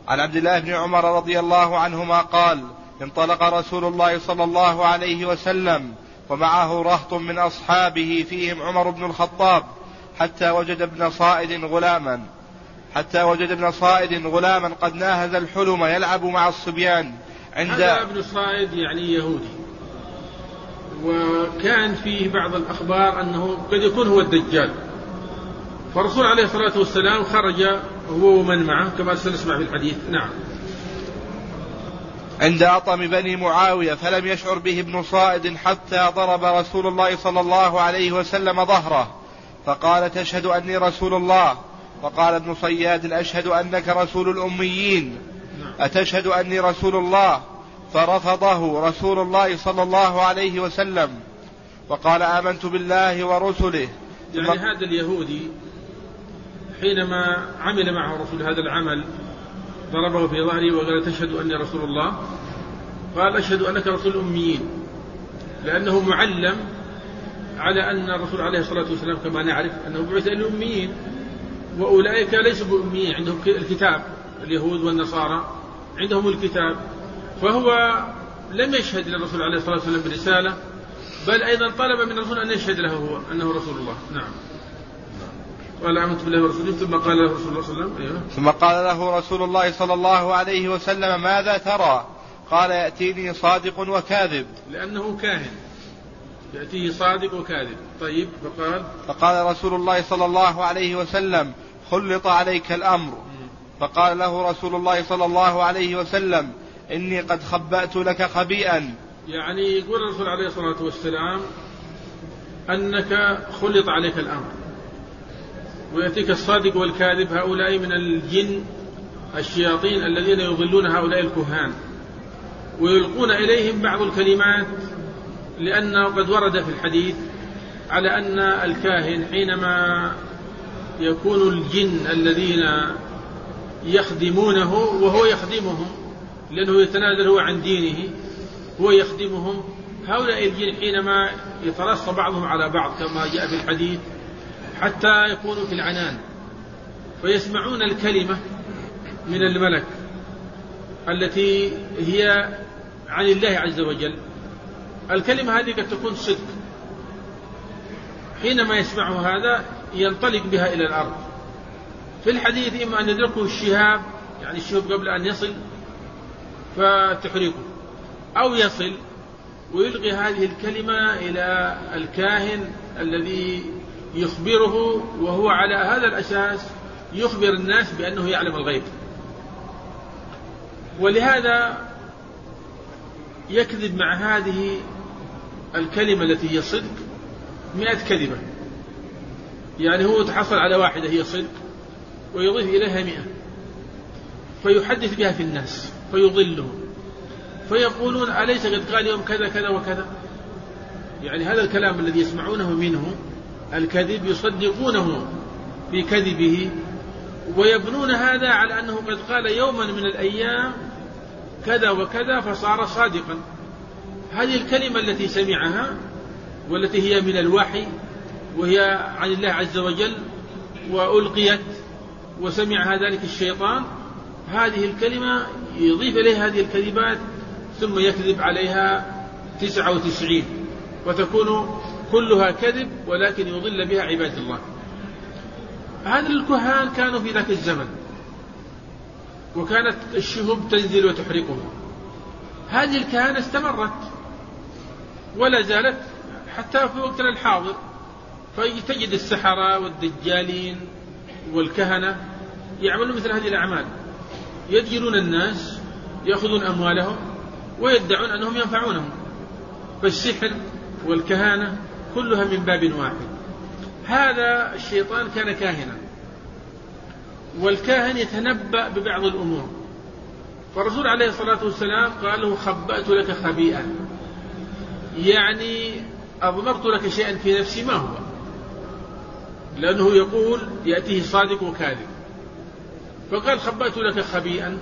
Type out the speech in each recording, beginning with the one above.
عن عبد الله بن عمر رضي الله عنهما قال: انطلق رسول الله صلى الله عليه وسلم ومعه رهط من أصحابه فيهم عمر بن الخطاب حتى وجد ابن صائد غلاما قد ناهز الحلم يلعب مع الصبيان. هذا ابن صائد يعني يهودي، وكان فيه بعض الأخبار أنه قد يكون هو الدجال، فالرسول عليه الصلاة والسلام خرج هو ومن معه كما سنسمع في الحديث. نعم. عند أطم بني معاوية فلم يشعر به ابن صائد حتى ضرب رسول الله صلى الله عليه وسلم ظهره فقال: تشهد أني رسول الله؟ فقال ابن صياد: أشهد أنك رسول الأميين. أتشهد أني رسول الله؟ فرفضه رسول الله صلى الله عليه وسلم وقال: آمنت بالله ورسله. يعني هذا اليهودي حينما عمل معه الرسول هذا العمل ضربه في ظهره وقال: تشهد أني رسول الله؟ قال: أشهد أنك رسول الأميين، لأنه معلم على أن الرسول عليه الصلاة والسلام كما نعرف أنه بعث إلى الأميين، وأولئك ليسوا بأميين، عندهم الكتاب، اليهود والنصارى عندهم الكتاب، فهو لم يشهد للرسول عليه الصلاة والسلام برسالة، بل أيضا طلب من الرسول أن يشهد له هو أنه رسول الله. نعم. قال: آمنت بالله ورسوله. ثم قال له رسول الله صلى الله عليه وسلم: ثم قال له رسول الله صلى الله عليه وسلم: ماذا ترى؟ قال: يأتيني صادق وكاذب. لأنه كاهن، يأتيه صادق وكاذب. طيب. فقال رسول الله صلى الله عليه وسلم: خلط عليك الأمر. فقال له رسول الله صلى الله عليه وسلم: إني قد خبأت لك خبيئا. يعني يقول الرسول عليه الصلاة والسلام أنك خلط عليك الأمر، ويأتيك الصادق والكاذب، هؤلاء من الجن الشياطين الذين يضلون هؤلاء الكهان ويلقون إليهم بعض الكلمات، لأنه قد ورد في الحديث على أن الكاهن حينما يكون الجن الذين يخدمونه وهو يخدمهم، لأنه يتنازل هو عن دينه، هو يخدمهم، هؤلاء الجن حينما يترص بعضهم على بعض كما جاء في الحديث حتى يكونوا في العنان، فيسمعون الكلمة من الملك التي هي عن الله عز وجل. الكلمة هذه قد تكون صدق، حينما يسمعه هذا ينطلق بها إلى الأرض. في الحديث إما أن يدركه الشهاب، يعني الشهاب قبل أن يصل فتحرقه، أو يصل ويلقي هذه الكلمة إلى الكاهن الذي يخبره، وهو على هذا الأساس يخبر الناس بأنه يعلم الغيب. ولهذا يكذب مع هذه الكلمة التي هي صدق 100 كذبة، يعني هو تحصل على واحدة هي صدق ويضيف إليها 100، فيحدث بها في الناس فيضلهم، فيقولون: أليس قد قال يوم كذا كذا وكذا؟ يعني هذا الكلام الذي يسمعونه منه الكذب يصدقونه في كذبه، ويبنون هذا على أنه قد قال يوما من الأيام كذا وكذا فصار صادقا. هذه الكلمة التي سمعها والتي هي من الوحي وهي عن الله عز وجل وألقيت وسمعها ذلك الشيطان، هذه الكلمة يضيف إليها هذه الكذبات ثم يكذب عليها 99، وتكون كلها كذب ولكن يضل بها عباد الله. هذا الكهان كانوا في ذاك الزمن، وكانت الشهب تنزل وتحرقهم. هذه الكهانة استمرت ولا زالت حتى في وقتنا الحاضر، فتجد السحرة والدجالين والكهنة يعملون مثل هذه الأعمال، يدجلون الناس، يأخذون أموالهم ويدعون أنهم ينفعونهم. فالسحر والكهانة كلها من باب واحد. هذا الشيطان كان كاهنا، والكاهن يتنبأ ببعض الأمور، فالرسول عليه الصلاة والسلام قال له: خبأت لك خبيئا، يعني أضمرت لك شيئا في نفسي ما هو، لأنه يقول يأتيه صادق وكاذب، فقال: خبأت لك خبيئا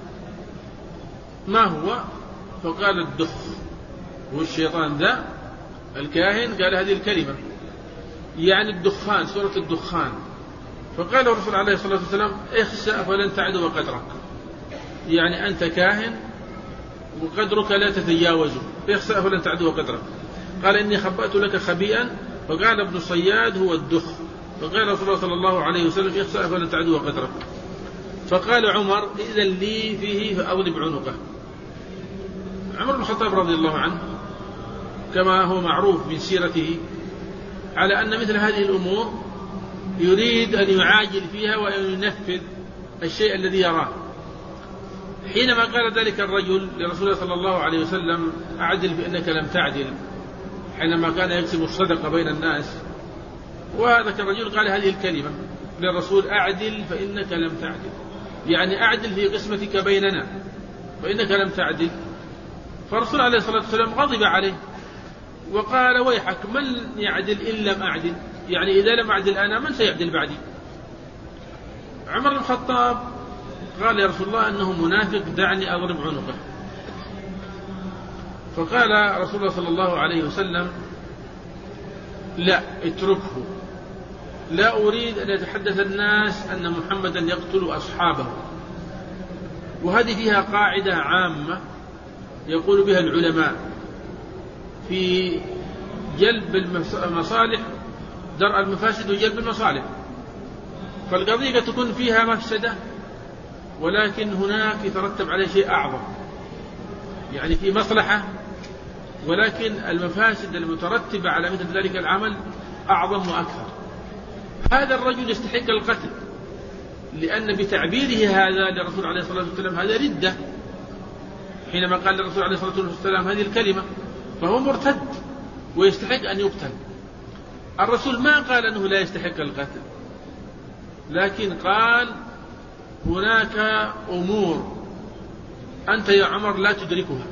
ما هو؟ فقال: الدخ. والشيطان ذا الكاهن قال هذه الكلمة، يعني الدخان، سورة الدخان. فقال الرسول عليه الصلاة والسلام: اخسأ فلن تعدو قدرك. يعني أنت كاهن وقدرك لا تتجاوزه، فيخسأ فلن تعدو قدرك. قال إني خبأت لك خبيئا، فقال ابن صياد هو الدخ، فقال رسول الله صلى الله عليه وسلم يخسأ فلن تعدو قدرك. فقال عمر إذن لي فيه فأضرب عنقه. عمر بن الخطاب رضي الله عنه كما هو معروف من سيرته على أن مثل هذه الأمور يريد أن يعاجل فيها وأن ينفذ الشيء الذي يراه. حينما قال ذلك الرجل لرسول الله صلى الله عليه وسلم أعدل فإنك لم تعدل، حينما كان يقسم الصدقة بين الناس، وهذا الرجل قال هذه الكلمة للرسول أعدل فإنك لم تعدل، يعني أعدل في قسمتك بيننا فإنك لم تعدل. فالرسول عليه الصلاة والسلام غضب عليه وقال ويحك من يعدل إن لم أعدل، يعني إذا لم أعدل أنا من سيعدل بعدي؟ عمر بن الخطاب قال يا رسول الله أنه منافق دعني أضرب عنقه. فقال رسول الله صلى الله عليه وسلم لا اتركه، لا أريد أن يتحدث الناس أن محمدا يقتل أصحابه. وهذه فيها قاعدة عامة يقول بها العلماء في جلب المصالح، درء المفاسد وجلب المصالح. فالقضية تكون فيها مفسدة ولكن هناك يترتب عليه شيء أعظم، يعني في مصلحة ولكن المفاسد المترتبة على مثل ذلك العمل أعظم وأكثر. هذا الرجل يستحق القتل، لأن بتعبيره هذا للرسول عليه الصلاة والسلام هذا ردة، حينما قال للرسول عليه الصلاة والسلام هذه الكلمة فهو مرتد ويستحق أن يقتل. الرسول ما قال أنه لا يستحق القتل، لكن قال هناك أمور أنت يا عمر لا تدركها.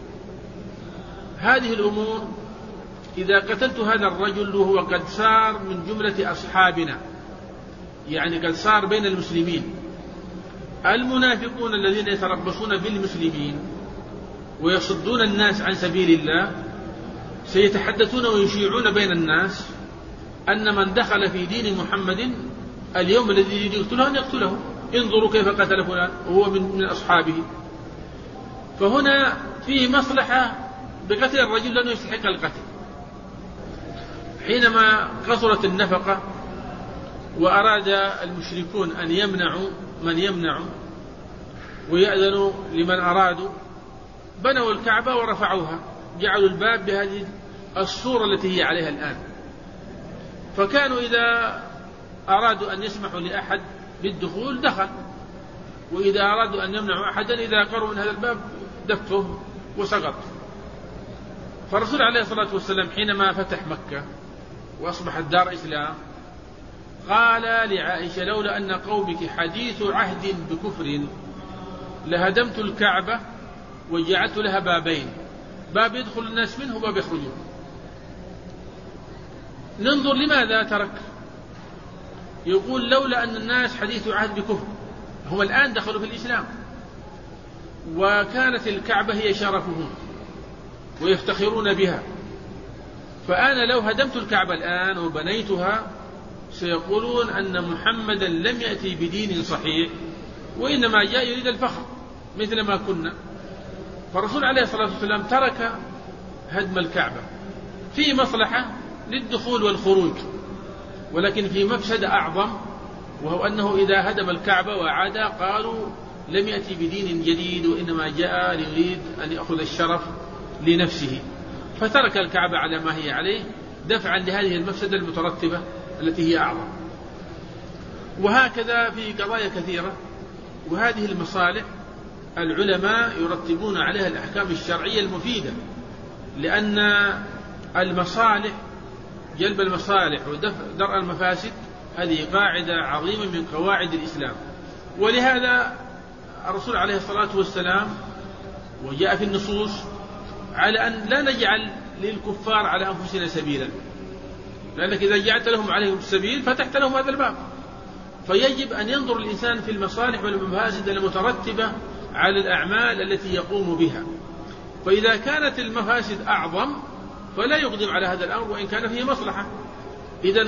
هذه الأمور إذا قتلت هذا الرجل وهو قد صار من جملة أصحابنا، يعني قد صار بين المسلمين، المنافقون الذين يتربصون بالمسلمين ويصدون الناس عن سبيل الله سيتحدثون ويشيعون بين الناس أن من دخل في دين محمد اليوم الذي يريد يقتله أن يقتله، انظروا كيف قتل فلان وهو من أصحابه. فهنا فيه مصلحة بقتل الرجل لأنه يستحق القتل. حينما قصرت النفقة وأراد المشركون أن يمنعوا من يمنعوا ويأذنوا لمن أرادوا، بنوا الكعبة ورفعوها، جعلوا الباب بهذه الصورة التي هي عليها الآن. فكانوا إذا أرادوا أن يسمحوا لأحد بالدخول دخل، وإذا أرادوا أن يمنعوا أحدا إذا قروا من هذا الباب دفه وسقط. فالرسول عليه الصلاة والسلام حينما فتح مكة وأصبحت دار إسلام قال لعائشة لولا أن قومك حديث عهد بكفر لهدمت الكعبة وجعلت لها بابين، باب يدخل الناس منه وباب يخرجون. ننظر لماذا ترك، يقول لولا أن الناس حديث عهد بكفر، هم الآن دخلوا في الإسلام وكانت الكعبة هي شرفهم ويفتخرون بها، فأنا لو هدمت الكعبة الآن وبنيتها سيقولون أن محمدا لم يأتي بدين صحيح وإنما جاء يريد الفخر مثل ما كنا. فالرسول عليه الصلاة والسلام ترك هدم الكعبة في مصلحة للدخول والخروج، ولكن في مفسدة أعظم، وهو أنه إذا هدم الكعبة وعاد قالوا لم يأتي بدين جديد وإنما جاء ليريد أن يأخذ الشرف لنفسه، فترك الكعبة على ما هي عليه دفعا لهذه المفسدة المترتبة التي هي أعظم. وهكذا في قضايا كثيرة، وهذه المصالح العلماء يرتبون عليها الأحكام الشرعية المفيدة، لأن المصالح جلب المصالح ودرء المفاسد هذه قاعدة عظيمة من قواعد الإسلام. ولهذا الرسول عليه الصلاة والسلام وجاء في النصوص على أن لا نجعل للكفار على أنفسنا سبيلا، لأنك إذا جعلت لهم عليهم السبيل فتحت لهم هذا الباب. فيجب أن ينظر الإنسان في المصالح والمفاسد المترتبة على الأعمال التي يقوم بها، فإذا كانت المفاسد أعظم فلا يقدم على هذا الأمر وإن كان فيه مصلحة. إذا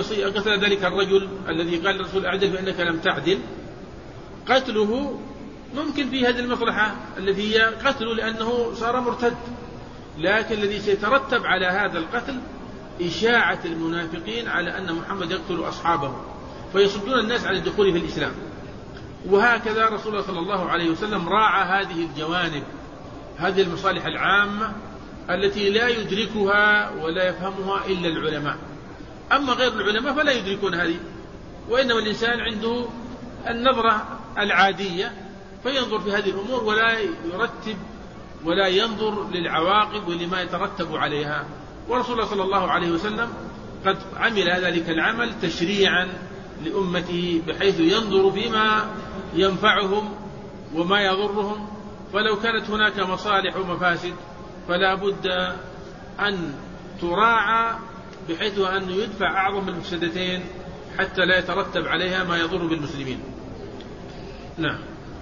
قتل ذلك الرجل الذي قال للرسول أعدل فإنك لم تعدل، قتله ممكن في هذه المصلحة التي هي قتله لأنه صار مرتد، لكن الذي سيترتب على هذا القتل إشاعة المنافقين على أن محمد يقتل أصحابه فيصدون الناس عن الدخول في الإسلام. وهكذا رسول الله صلى الله عليه وسلم راعى هذه الجوانب، هذه المصالح العامة التي لا يدركها ولا يفهمها إلا العلماء، أما غير العلماء فلا يدركون هذه، وإنما الإنسان عنده النظرة العادية فينظر في هذه الأمور ولا يرتب ولا ينظر للعواقب ولما يترتب عليها. ورسول الله صلى الله عليه وسلم قد عمل ذلك العمل تشريعا لأمته بحيث ينظر فيما ينفعهم وما يضرهم، فلو كانت هناك مصالح ومفاسد فلا بد أن تراعى بحيث أن يدفع أعظم المفسدتين حتى لا يترتب عليها ما يضر بالمسلمين. نعم.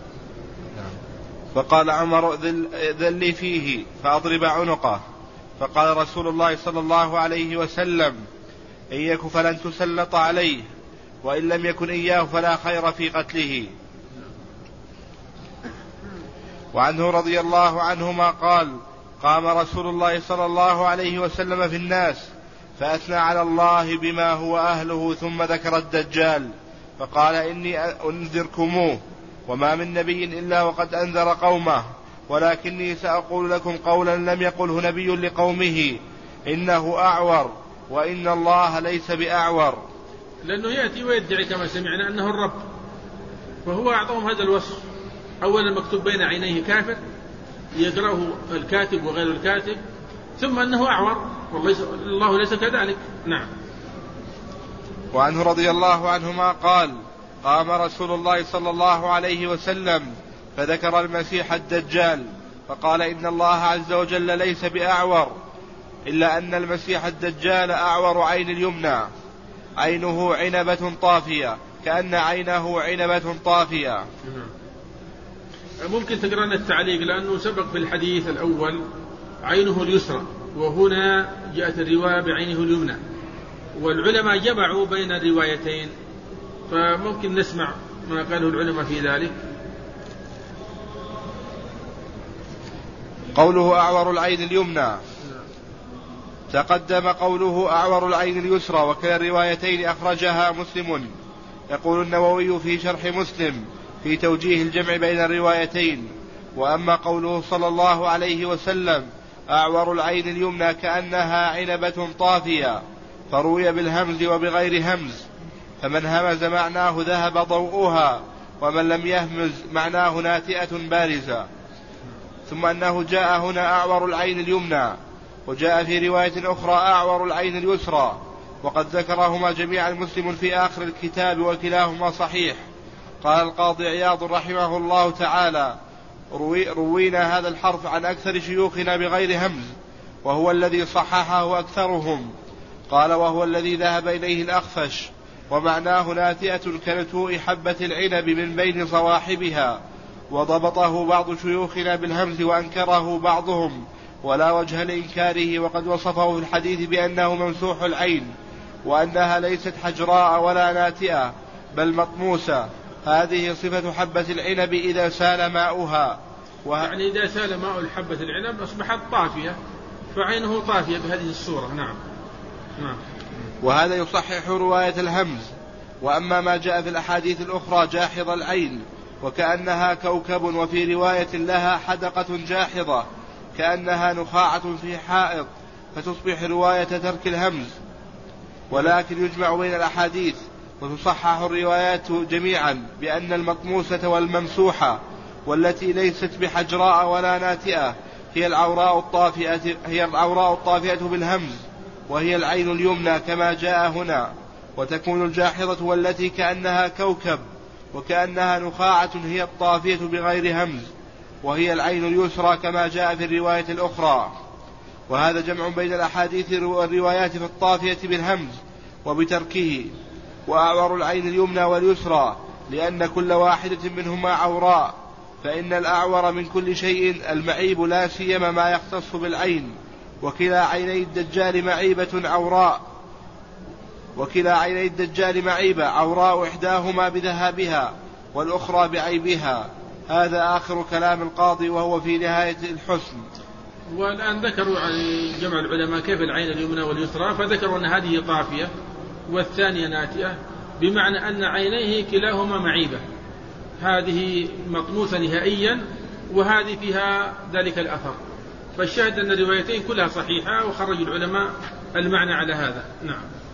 فقال عمر ذل لي فيه فأضرب عنقه، فقال رسول الله صلى الله عليه وسلم إن يك فلن تسلط عليه، وإن لم يكن إياه فلا خير في قتله. وعنه رضي الله عنهما قال قام رسول الله صلى الله عليه وسلم في الناس فأثنى على الله بما هو أهله، ثم ذكر الدجال فقال إني أنذركموه، وما من نبي إلا وقد أنذر قومه، ولكني سأقول لكم قولا لم يقله نبي لقومه إنه أعور وإن الله ليس بأعور. لأنه يأتي ويدعي كما سمعنا أنه الرب، فهو أعطاهم هذا الوصف، أولا مكتوب بين عينيه كافر يقرأه الكاتب وغير الكاتب، ثم أنه أعور والله ليس كذلك. نعم. وعنه رضي الله عنهما قال قام رسول الله صلى الله عليه وسلم فذكر المسيح الدجال فقال إن الله عز وجل ليس بأعور، إلا أن المسيح الدجال أعور عين اليمنى، عينه عنبة طافية، كأن عينه عنبة طافية. ممكن تقرأنا التعليق لأنه سبق في الحديث الأول عينه اليسرى، وهنا جاءت الرواية بعينه اليمنى، والعلماء جمعوا بين الروايتين، فممكن نسمع ما قاله العلماء في ذلك. قوله أعور العين اليمنى تقدم قوله أعور العين اليسرى، وكلا الروايتين أخرجها مسلم. يقول النووي في شرح مسلم في توجيه الجمع بين الروايتين: وأما قوله صلى الله عليه وسلم أعور العين اليمنى كأنها عنبة طافية، فروي بالهمز وبغير همز، فمن همز معناه ذهب ضوءها، ومن لم يهمز معناه ناتئة بارزة. ثم أنه جاء هنا أعور العين اليمنى، وجاء في رواية أخرى أعور العين اليسرى، وقد ذكرهما جميعا مسلم في آخر الكتاب وكلاهما صحيح. قال القاضي عياض رحمه الله تعالى: روينا هذا الحرف عن أكثر شيوخنا بغير همز، وهو الذي صححه أكثرهم. قال: وهو الذي ذهب إليه الأخفش، ومعناه ناتئة كنتوء حبة العنب من بين صواحبها، وضبطه بعض شيوخنا بالهمز وأنكره بعضهم، ولا وجه لإنكاره، وقد وصفه في الحديث بأنه ممسوح العين، وأنها ليست حجراء ولا ناتئة بل مطموسة. هذه صفة حبة العنب إذا سال ماؤها. يعني إذا سال ماء الحبة العنب أصبحت طافية، فعينه طافية بهذه الصورة. نعم. وهذا يصحح رواية الهمز. وأما ما جاء في الأحاديث الأخرى جاحظ العين وكأنها كوكب، وفي رواية لها حدقة جاحظة كأنها نخاعة في حائط، فتصبح رواية ترك الهمز. ولكن يجمع بين الأحاديث وتصحح الروايات جميعا بأن المطموسة والممسوحة والتي ليست بحجراء ولا ناتئة هي العوراء الطافئة بالهمز، وهي العين اليمنى كما جاء هنا. وتكون الجاحظة والتي كأنها كوكب وكأنها نخاعة هي الطافية بغير همز، وهي العين اليسرى كما جاء في الرواية الأخرى. وهذا جمع بين الأحاديث والروايات في الطافية بالهمز وبتركه. وأعور العين اليمنى واليسرى لأن كل واحدة منهما عوراء، فإن الأعور من كل شيء المعيب، لا سيما ما يختص بالعين. وكلا عيني الدجال معيبة عوراء، وكلا عيني الدجال معيبة عوراء، إحداهما بذهابها والأخرى بعيبها. هذا آخر كلام القاضي وهو في نهاية الحسن. والآن ذكروا عن جمع العلماء كيف العين اليمنى واليسرى، فذكروا أن هذه طافية والثانية ناتئة، بمعنى أن عينيه كلاهما معيبة، هذه مطموسة نهائيا وهذه فيها ذلك الأثر. فالشاهد أن الروايتين كلها صحيحة، وخرج العلماء المعنى على هذا. نعم.